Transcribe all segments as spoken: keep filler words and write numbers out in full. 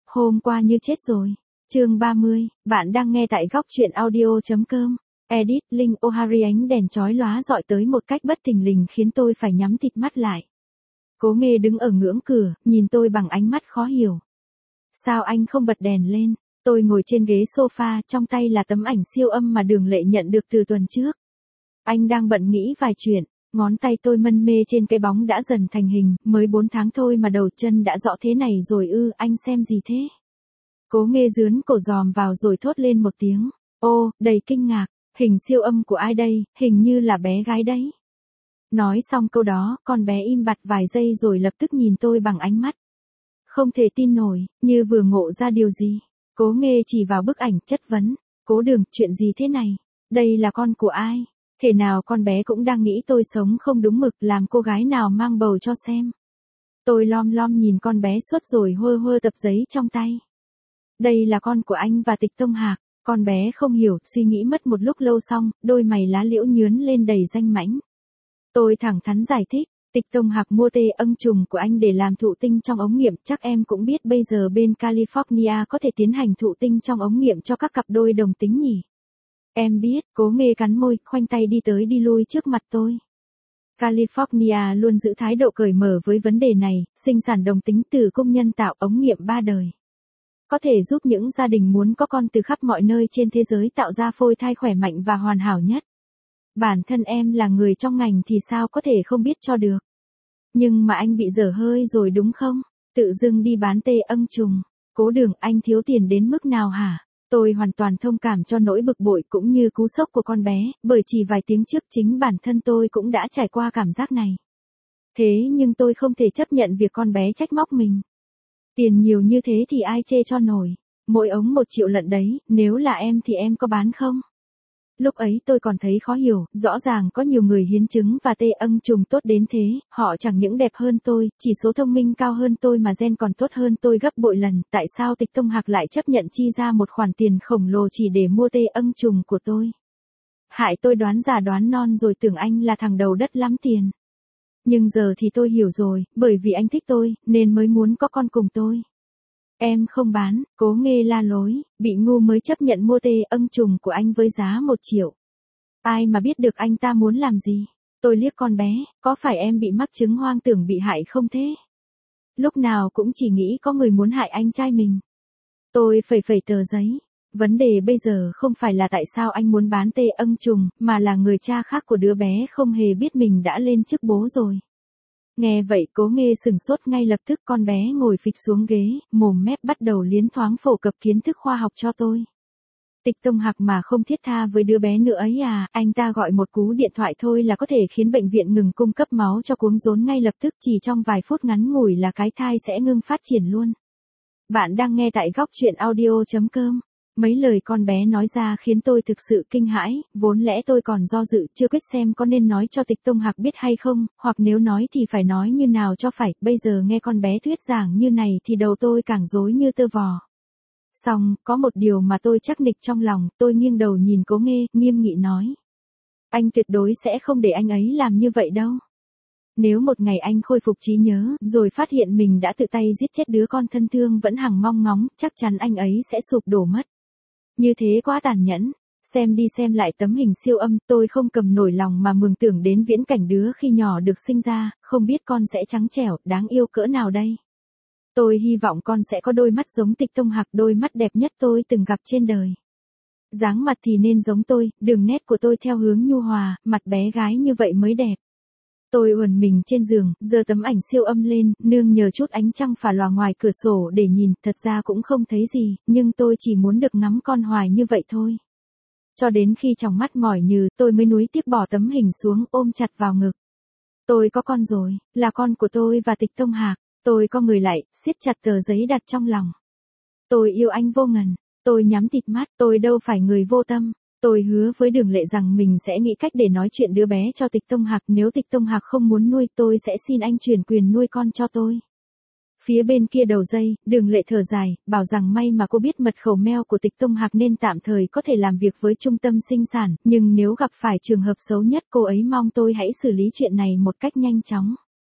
Hôm qua như chết rồi. Chương ba mươi, bạn đang nghe tại góc truyện audio chấm com. Edit, Linh O'Hari ánh đèn chói lóa dọi tới một cách bất thình lình khiến tôi phải nhắm thịt mắt lại. Cố Nghê đứng ở ngưỡng cửa, nhìn tôi bằng ánh mắt khó hiểu. Sao anh không bật đèn lên? Tôi ngồi trên ghế sofa, trong tay là tấm ảnh siêu âm mà Đường Lệ nhận được từ tuần trước. Anh đang bận nghĩ vài chuyện, ngón tay tôi mân mê trên cái bóng đã dần thành hình, mới bốn tháng thôi mà đầu chân đã rõ thế này rồi ư, anh xem gì thế? Cố Nghê dướn cổ dòm vào rồi thốt lên một tiếng, ô, đầy kinh ngạc, hình siêu âm của ai đây, hình như là bé gái đấy. Nói xong câu đó, con bé im bặt vài giây rồi lập tức nhìn tôi bằng ánh mắt không thể tin nổi, như vừa ngộ ra điều gì. Cố Nghê chỉ vào bức ảnh chất vấn, Cố Đường, chuyện gì thế này? Đây là con của ai? Thể nào con bé cũng đang nghĩ tôi sống không đúng mực, làm cô gái nào mang bầu cho xem. Tôi lom lom nhìn con bé suốt rồi hơ hơ tập giấy trong tay. Đây là con của anh và Tịch Tông Hạc. Con bé không hiểu, suy nghĩ mất một lúc lâu xong, đôi mày lá liễu nhướn lên đầy danh mãnh. Tôi thẳng thắn giải thích, Tịch Tông Hạc mua tê âng trùng của anh để làm thụ tinh trong ống nghiệm, chắc em cũng biết bây giờ bên California có thể tiến hành thụ tinh trong ống nghiệm cho các cặp đôi đồng tính nhỉ. Em biết, Cố Nghê cắn môi, khoanh tay đi tới đi lui trước mặt tôi. California luôn giữ thái độ cởi mở với vấn đề này, sinh sản đồng tính từ cung nhân tạo ống nghiệm ba đời. Có thể giúp những gia đình muốn có con từ khắp mọi nơi trên thế giới tạo ra phôi thai khỏe mạnh và hoàn hảo nhất. Bản thân em là người trong ngành thì sao có thể không biết cho được. Nhưng mà anh bị dở hơi rồi đúng không? Tự dưng đi bán tê âng trùng. Cố Đường, anh thiếu tiền đến mức nào hả? Tôi hoàn toàn thông cảm cho nỗi bực bội cũng như cú sốc của con bé, bởi chỉ vài tiếng trước chính bản thân tôi cũng đã trải qua cảm giác này. Thế nhưng tôi không thể chấp nhận việc con bé trách móc mình. Tiền nhiều như thế thì ai chê cho nổi. Mỗi ống một triệu lận đấy, nếu là em thì em có bán không? Lúc ấy tôi còn thấy khó hiểu, rõ ràng có nhiều người hiến trứng và tê âng trùng tốt đến thế, họ chẳng những đẹp hơn tôi, chỉ số thông minh cao hơn tôi mà gen còn tốt hơn tôi gấp bội lần, tại sao Tịch Tông Hạc lại chấp nhận chi ra một khoản tiền khổng lồ chỉ để mua tê âng trùng của tôi? Hại tôi đoán già đoán non rồi tưởng anh là thằng đầu đất lắm tiền. Nhưng giờ thì tôi hiểu rồi, bởi vì anh thích tôi, nên mới muốn có con cùng tôi. Em không bán, Cố Nghê la lối, bị ngu mới chấp nhận mua tê âng trùng của anh với giá một triệu. Ai mà biết được anh ta muốn làm gì? Tôi liếc con bé, có phải em bị mắc chứng hoang tưởng bị hại không thế? Lúc nào cũng chỉ nghĩ có người muốn hại anh trai mình. Tôi phẩy phẩy tờ giấy. Vấn đề bây giờ không phải là tại sao anh muốn bán tê âng trùng, mà là người cha khác của đứa bé không hề biết mình đã lên chức bố rồi. Nghe vậy Cố Nghê sừng sốt ngay lập tức, con bé ngồi phịch xuống ghế, mồm mép bắt đầu liến thoáng phổ cập kiến thức khoa học cho tôi. Tịch Tông Hạc mà không thiết tha với đứa bé nữa ấy à, anh ta gọi một cú điện thoại thôi là có thể khiến bệnh viện ngừng cung cấp máu cho cuống rốn ngay lập tức, chỉ trong vài phút ngắn ngủi là cái thai sẽ ngưng phát triển luôn. Bạn đang nghe tại góc truyện audio chấm com. Mấy lời con bé nói ra khiến tôi thực sự kinh hãi, vốn lẽ tôi còn do dự, chưa quyết xem có nên nói cho Tịch Tông Hạc biết hay không, hoặc nếu nói thì phải nói như nào cho phải, bây giờ nghe con bé thuyết giảng như này thì đầu tôi càng rối như tơ vò. Xong, có một điều mà tôi chắc nịch trong lòng, tôi nghiêng đầu nhìn Cố Nghê, nghiêm nghị nói. Anh tuyệt đối sẽ không để anh ấy làm như vậy đâu. Nếu một ngày anh khôi phục trí nhớ, rồi phát hiện mình đã tự tay giết chết đứa con thân thương vẫn hằng mong ngóng, chắc chắn anh ấy sẽ sụp đổ mất. Như thế quá tàn nhẫn. Xem đi xem lại tấm hình siêu âm, tôi không cầm nổi lòng mà mường tưởng đến viễn cảnh đứa khi nhỏ được sinh ra, không biết con sẽ trắng trẻo, đáng yêu cỡ nào đây. Tôi hy vọng con sẽ có đôi mắt giống Tịch Tông Hạc, đôi mắt đẹp nhất tôi từng gặp trên đời. Dáng mặt thì nên giống tôi, đường nét của tôi theo hướng nhu hòa, mặt bé gái như vậy mới đẹp. Tôi uẩn mình trên giường, giơ tấm ảnh siêu âm lên, nương nhờ chút ánh trăng phả lòa ngoài cửa sổ để nhìn, thật ra cũng không thấy gì, nhưng tôi chỉ muốn được ngắm con hoài như vậy thôi. Cho đến khi tròng mắt mỏi nhừ, tôi mới nuối tiếc bỏ tấm hình xuống, ôm chặt vào ngực. Tôi có con rồi, là con của tôi và Tịch Tông Hạc. Tôi co người lại, siết chặt tờ giấy đặt trong lòng. Tôi yêu anh vô ngần. Tôi nhắm tịt mắt, tôi đâu phải người vô tâm. Tôi hứa với Đường Lệ rằng mình sẽ nghĩ cách để nói chuyện đứa bé cho Tịch Tông Hạc, nếu Tịch Tông Hạc không muốn nuôi tôi sẽ xin anh chuyển quyền nuôi con cho tôi. Phía bên kia đầu dây, Đường Lệ thở dài, bảo rằng may mà cô biết mật khẩu mail của Tịch Tông Hạc nên tạm thời có thể làm việc với trung tâm sinh sản, nhưng nếu gặp phải trường hợp xấu nhất cô ấy mong tôi hãy xử lý chuyện này một cách nhanh chóng.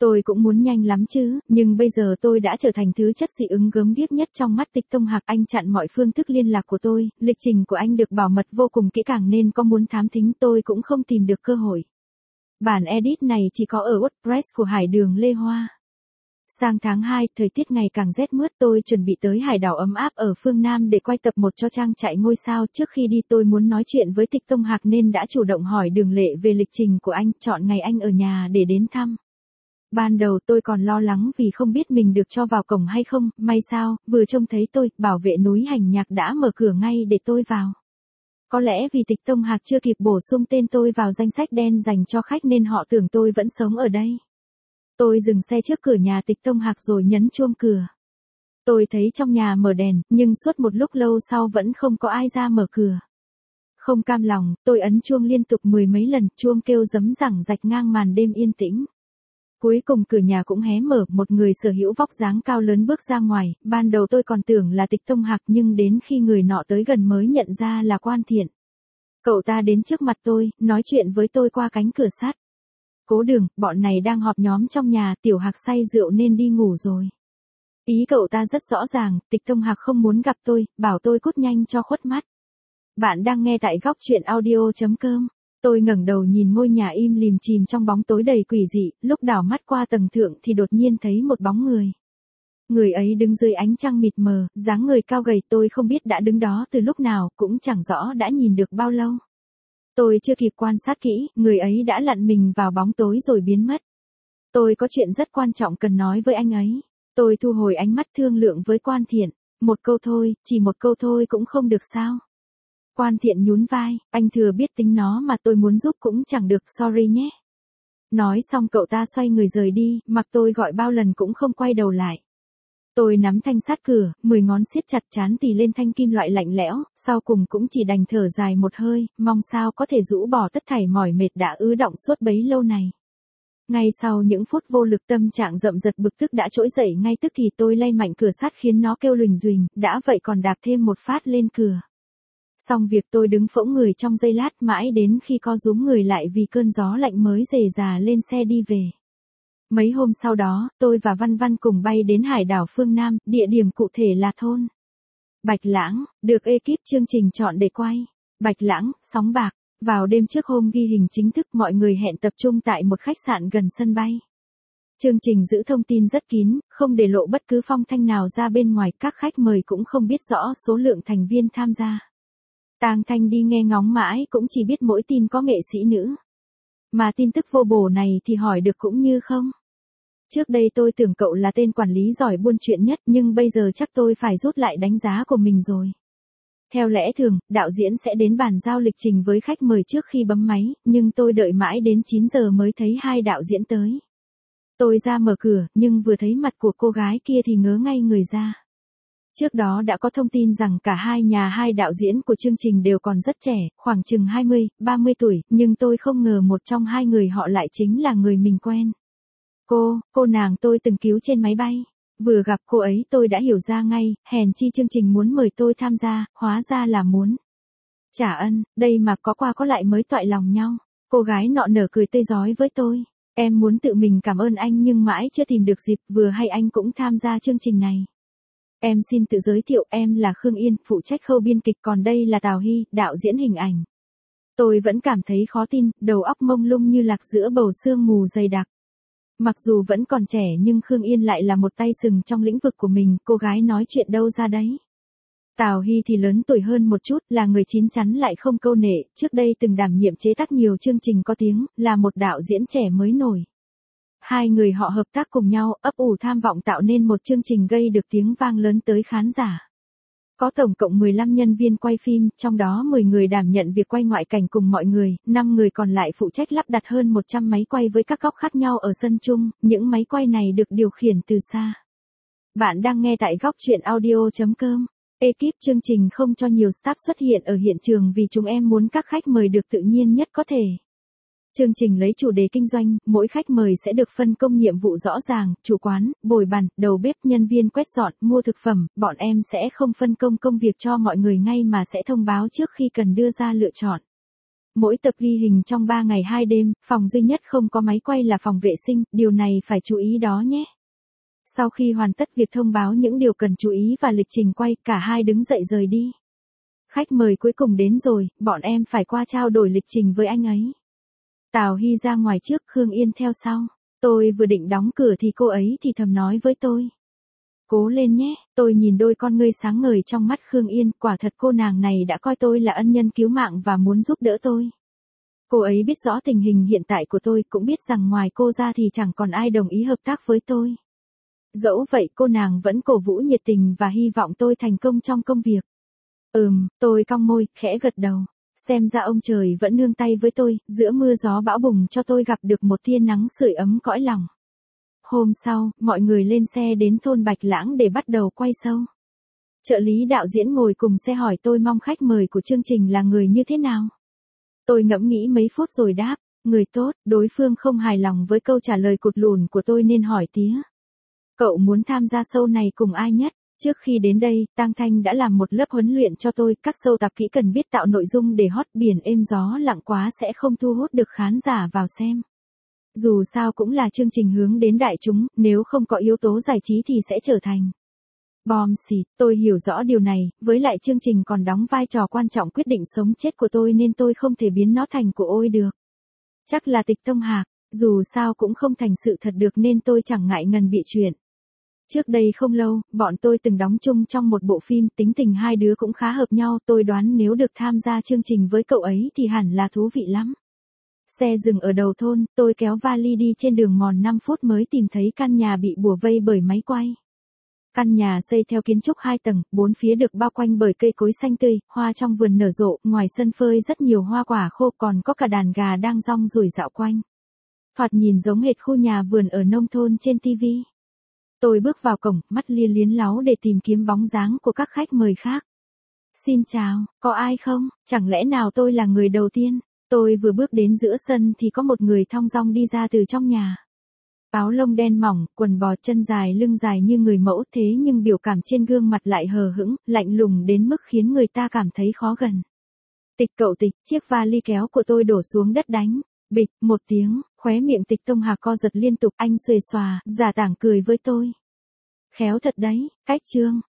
Tôi cũng muốn nhanh lắm chứ, nhưng bây giờ tôi đã trở thành thứ chất dị ứng gớm ghiếc nhất trong mắt Tịch Tông Hạc. Anh chặn mọi phương thức liên lạc của tôi, lịch trình của anh được bảo mật vô cùng kỹ càng nên có muốn thám thính tôi cũng không tìm được cơ hội. Bản edit này chỉ có ở WordPress của Hải Đường Lê Hoa. Sang tháng hai, thời tiết ngày càng rét mướt, tôi chuẩn bị tới hải đảo ấm áp ở phương Nam để quay tập một cho trang trại ngôi sao. Trước khi đi tôi muốn nói chuyện với Tịch Tông Hạc nên đã chủ động hỏi Đường Lệ về lịch trình của anh, chọn ngày anh ở nhà để đến thăm. Ban đầu tôi còn lo lắng vì không biết mình được cho vào cổng hay không, may sao, vừa trông thấy tôi, bảo vệ núi Hành Nhạc đã mở cửa ngay để tôi vào. Có lẽ vì Tịch Tông Hạc chưa kịp bổ sung tên tôi vào danh sách đen dành cho khách nên họ tưởng tôi vẫn sống ở đây. Tôi dừng xe trước cửa nhà Tịch Tông Hạc rồi nhấn chuông cửa. Tôi thấy trong nhà mở đèn, nhưng suốt một lúc lâu sau vẫn không có ai ra mở cửa. Không cam lòng, tôi ấn chuông liên tục mười mấy lần, chuông kêu rấm rẳng rạch ngang màn đêm yên tĩnh. Cuối cùng cửa nhà cũng hé mở, một người sở hữu vóc dáng cao lớn bước ra ngoài. Ban đầu tôi còn tưởng là Tịch Tông Hạc nhưng đến khi người nọ tới gần mới nhận ra là Quan Thiện. Cậu ta đến trước mặt tôi, nói chuyện với tôi qua cánh cửa sắt. Cố Đường, bọn này đang họp nhóm trong nhà, Tiểu Hạc say rượu nên đi ngủ rồi. Ý cậu ta rất rõ ràng, Tịch Tông Hạc không muốn gặp tôi, bảo tôi cút nhanh cho khuất mắt. Bạn đang nghe tại góc truyện audio chấm com. Tôi ngẩng đầu nhìn ngôi nhà im lìm chìm trong bóng tối đầy quỷ dị, lúc đảo mắt qua tầng thượng thì đột nhiên thấy một bóng người. Người ấy đứng dưới ánh trăng mịt mờ, dáng người cao gầy, tôi không biết đã đứng đó từ lúc nào, cũng chẳng rõ đã nhìn được bao lâu. Tôi chưa kịp quan sát kỹ, người ấy đã lặn mình vào bóng tối rồi biến mất. Tôi có chuyện rất quan trọng cần nói với anh ấy. Tôi thu hồi ánh mắt thương lượng với Quan Thiện. Một câu thôi, chỉ một câu thôi cũng không được sao? Quan Thiện nhún vai, anh thừa biết tính nó mà tôi muốn giúp cũng chẳng được, sorry nhé. Nói xong cậu ta xoay người rời đi, mặc tôi gọi bao lần cũng không quay đầu lại. Tôi nắm thanh sát cửa, mười ngón siết chặt chán tì lên thanh kim loại lạnh lẽo, sau cùng cũng chỉ đành thở dài một hơi, mong sao có thể rũ bỏ tất thảy mỏi mệt đã ứ đọng suốt bấy lâu này. Ngay sau những phút vô lực, tâm trạng rậm rật bực tức đã trỗi dậy ngay tức thì. Tôi lay mạnh cửa sắt khiến nó kêu lùnh ruỳnh, đã vậy còn đạp thêm một phát lên cửa. Xong việc tôi đứng phỗng người trong giây lát, mãi đến khi co rúm người lại vì cơn gió lạnh mới rề rà lên xe đi về. Mấy hôm sau đó, tôi và Văn Văn cùng bay đến hải đảo phương Nam, địa điểm cụ thể là thôn Bạch Lãng, được ekip chương trình chọn để quay. Bạch Lãng, sóng bạc. Vào đêm trước hôm ghi hình chính thức, mọi người hẹn tập trung tại một khách sạn gần sân bay. Chương trình giữ thông tin rất kín, không để lộ bất cứ phong thanh nào ra bên ngoài, các khách mời cũng không biết rõ số lượng thành viên tham gia. Tang Thanh đi nghe ngóng mãi cũng chỉ biết mỗi tin có nghệ sĩ nữ. Mà tin tức vô bổ này thì hỏi được cũng như không. Trước đây tôi tưởng cậu là tên quản lý giỏi buôn chuyện nhất, nhưng bây giờ chắc tôi phải rút lại đánh giá của mình rồi. Theo lẽ thường, đạo diễn sẽ đến bàn giao lịch trình với khách mời trước khi bấm máy, nhưng tôi đợi mãi đến chín giờ mới thấy hai đạo diễn tới. Tôi ra mở cửa, nhưng vừa thấy mặt của cô gái kia thì ngớ ngay người ra. Trước đó đã có thông tin rằng cả hai nhà hai đạo diễn của chương trình đều còn rất trẻ, khoảng chừng hai mươi, ba mươi tuổi, nhưng tôi không ngờ một trong hai người họ lại chính là người mình quen. Cô, cô nàng tôi từng cứu trên máy bay. Vừa gặp cô ấy tôi đã hiểu ra ngay, hèn chi chương trình muốn mời tôi tham gia, hóa ra là muốn trả ân, đây mà có qua có lại mới toại lòng nhau. Cô gái nọ nở cười tươi rói với tôi. Em muốn tự mình cảm ơn anh nhưng mãi chưa tìm được dịp, vừa hay anh cũng tham gia chương trình này. Em xin tự giới thiệu, em là Khương Yên, phụ trách khâu biên kịch, còn đây là Tào Hy, đạo diễn hình ảnh. Tôi vẫn cảm thấy khó tin, đầu óc mông lung như lạc giữa bầu sương mù dày đặc. Mặc dù vẫn còn trẻ nhưng Khương Yên lại là một tay sừng trong lĩnh vực của mình, cô gái nói chuyện đâu ra đấy. Tào Hy thì lớn tuổi hơn một chút, là người chín chắn lại không câu nệ, trước đây từng đảm nhiệm chế tác nhiều chương trình có tiếng, là một đạo diễn trẻ mới nổi. Hai người họ hợp tác cùng nhau, ấp ủ tham vọng tạo nên một chương trình gây được tiếng vang lớn tới khán giả. Có tổng cộng mười lăm nhân viên quay phim, trong đó mười người đảm nhận việc quay ngoại cảnh cùng mọi người, năm người còn lại phụ trách lắp đặt hơn một trăm máy quay với các góc khác nhau ở sân chung, những máy quay này được điều khiển từ xa. Bạn đang nghe tại góc truyện audio chấm com. Ekip chương trình không cho nhiều staff xuất hiện ở hiện trường vì chúng em muốn các khách mời được tự nhiên nhất có thể. Chương trình lấy chủ đề kinh doanh, mỗi khách mời sẽ được phân công nhiệm vụ rõ ràng, chủ quán, bồi bàn, đầu bếp, nhân viên quét dọn, mua thực phẩm, bọn em sẽ không phân công công việc cho mọi người ngay mà sẽ thông báo trước khi cần đưa ra lựa chọn. Mỗi tập ghi hình trong ba ngày hai đêm, phòng duy nhất không có máy quay là phòng vệ sinh, điều này phải chú ý đó nhé. Sau khi hoàn tất việc thông báo những điều cần chú ý và lịch trình quay, cả hai đứng dậy rời đi. Khách mời cuối cùng đến rồi, bọn em phải qua trao đổi lịch trình với anh ấy. Tào Hy ra ngoài trước, Khương Yên theo sau. Tôi vừa định đóng cửa thì cô ấy thì thầm nói với tôi. Cố lên nhé, tôi nhìn đôi con ngươi sáng ngời trong mắt Khương Yên, quả thật cô nàng này đã coi tôi là ân nhân cứu mạng và muốn giúp đỡ tôi. Cô ấy biết rõ tình hình hiện tại của tôi, cũng biết rằng ngoài cô ra thì chẳng còn ai đồng ý hợp tác với tôi. Dẫu vậy cô nàng vẫn cổ vũ nhiệt tình và hy vọng tôi thành công trong công việc. Ừm, tôi cong môi, khẽ gật đầu. Xem ra ông trời vẫn nương tay với tôi, giữa mưa gió bão bùng cho tôi gặp được một tia nắng sưởi ấm cõi lòng. Hôm sau, mọi người lên xe đến thôn Bạch Lãng để bắt đầu quay show. Trợ lý đạo diễn ngồi cùng xe hỏi tôi mong khách mời của chương trình là người như thế nào. Tôi ngẫm nghĩ mấy phút rồi đáp, người tốt. Đối phương không hài lòng với câu trả lời cụt lùn của tôi nên hỏi tía. Cậu muốn tham gia show này cùng ai nhất? Trước khi đến đây, Tang Thanh đã làm một lớp huấn luyện cho tôi, các show tập kỹ cần biết tạo nội dung để hot, biển êm gió lặng quá sẽ không thu hút được khán giả vào xem. Dù sao cũng là chương trình hướng đến đại chúng, nếu không có yếu tố giải trí thì sẽ trở thành bom xịt. Tôi hiểu rõ điều này, với lại chương trình còn đóng vai trò quan trọng quyết định sống chết của tôi nên tôi không thể biến nó thành của ôi được. Chắc là Tịch Tông Hạc, dù sao cũng không thành sự thật được nên tôi chẳng ngại ngần bịa chuyện. Trước đây không lâu, bọn tôi từng đóng chung trong một bộ phim, tính tình hai đứa cũng khá hợp nhau, tôi đoán nếu được tham gia chương trình với cậu ấy thì hẳn là thú vị lắm. Xe dừng ở đầu thôn, tôi kéo vali đi trên đường mòn năm phút mới tìm thấy căn nhà bị bủa vây bởi máy quay. Căn nhà xây theo kiến trúc hai tầng, bốn phía được bao quanh bởi cây cối xanh tươi, hoa trong vườn nở rộ, ngoài sân phơi rất nhiều hoa quả khô, còn có cả đàn gà đang rong ruổi dạo quanh. Thoạt nhìn giống hệt khu nhà vườn ở nông thôn trên ti vi. Tôi bước vào cổng, mắt lia liến láu để tìm kiếm bóng dáng của các khách mời khác. Xin chào, có ai không? Chẳng lẽ nào tôi là người đầu tiên? Tôi vừa bước đến giữa sân thì có một người thong dong đi ra từ trong nhà. Áo lông đen mỏng, quần bò, chân dài, lưng dài như người mẫu, thế nhưng biểu cảm trên gương mặt lại hờ hững, lạnh lùng đến mức khiến người ta cảm thấy khó gần. Tịch cậu Tịch, chiếc vali kéo của tôi đổ xuống đất đánh. Bịch, một tiếng, khóe miệng Tịch Tông Hạc co giật liên tục, anh xuề xòa, giả tảng cười với tôi. Khéo thật đấy, cách trương.